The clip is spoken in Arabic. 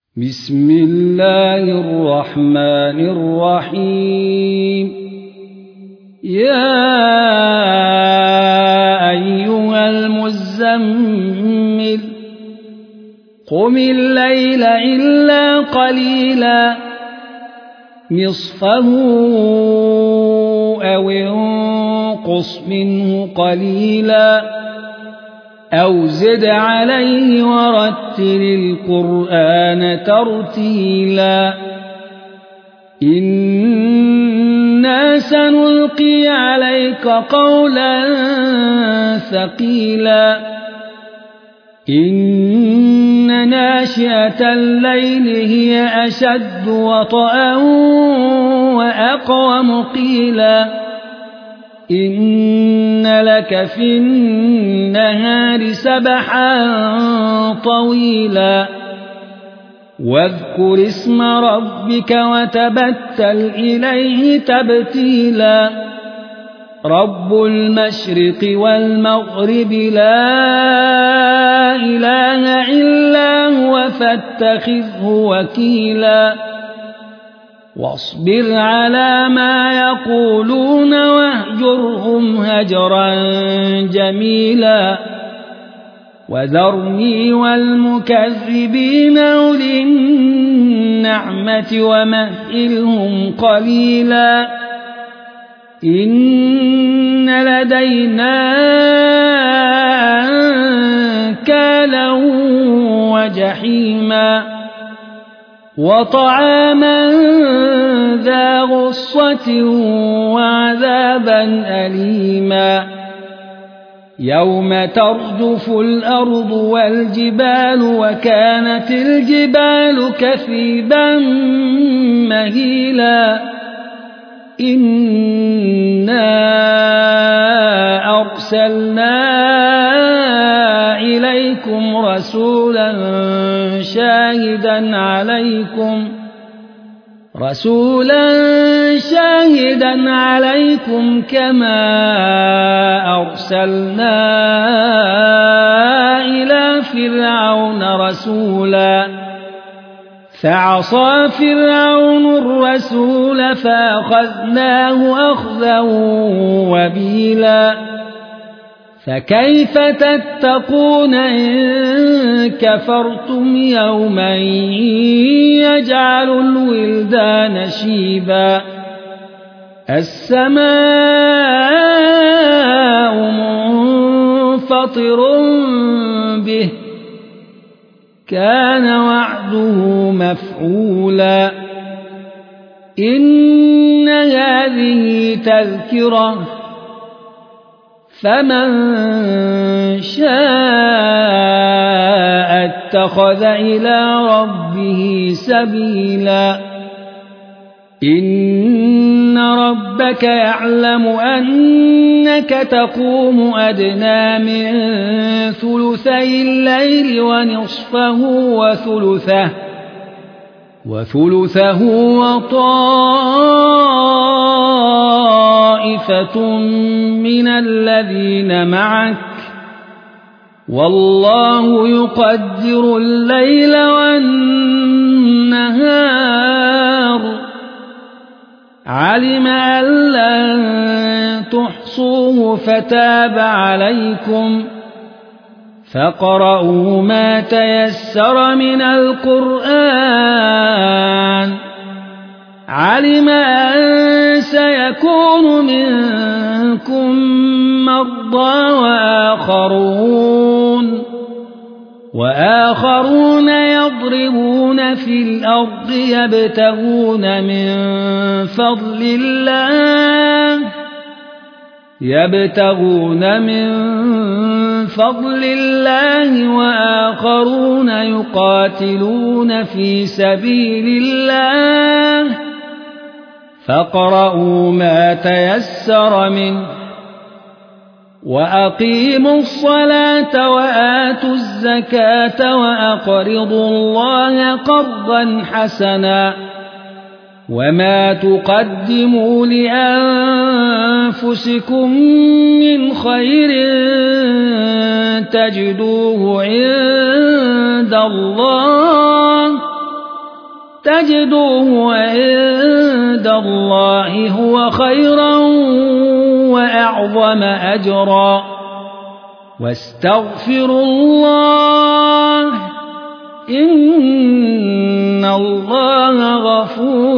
بسم الله الرحمن الرحيم. يا أيها المزمل قم الليل إلا قليلا نصفه أو انقص منه قليلا أو زد عليه ورتل القرآن ترتيلا إنا سنلقي عليك قولا ثقيلا إن ناشئة الليل هي أشد وطئا وأقوم قيلا إن لك في النهار سبحا طويلا واذكر اسم ربك وتبتل إليه تبتيلا رب المشرق والمغرب لا إله إلا هو فاتخذه وكيلا واصبر على ما يقولون واهجرهم هجرا جميلا وذرني والمكذبين أولي النعمة ومهلهم قليلا إن لدينا أنكالا وجحيما وطعاما ذا غصة وعذابا أليما يوم ترجف الأرض والجبال وكانت الجبال كثيبا مهيلا إنا أرسلنا إليكم رسولا شاهدا عليكم كما أرسلنا إلى فرعون رسولا فعصى فرعون الرسول فأخذناه أخذا وبيلا فكيف تتقون إن كفرتم يوما يجعل الولدان شيبا السماء منفطر به كان وعده مفعولا إن هذه تذكرة فمن شاء اتخذ إلى ربه سبيلا إن ربك يعلم أنك تقوم أدنى من ثلثي الليل ونصفه وثلثه وطائفة من الذين معك والله يقدر الليل والنهار علم أن لن تحصوه فتاب عليكم فاقرؤوا ما تيسر من القرآن علم أن سيكون منكم مرضى وآخرون يضربون في الأرض يبتغون من فضل الله وآخرون يقاتلون في سبيل الله فاقرؤوا ما تيسر منه وأقيموا الصلاة وآتوا الزكاة وأقرضوا الله قرضا حسنا وما تقدموا لأنفسكم من خير تجدوه عند الله تجدوه عند الله هو خيرا وأعظم أجرا واستغفروا الله إن الله غفور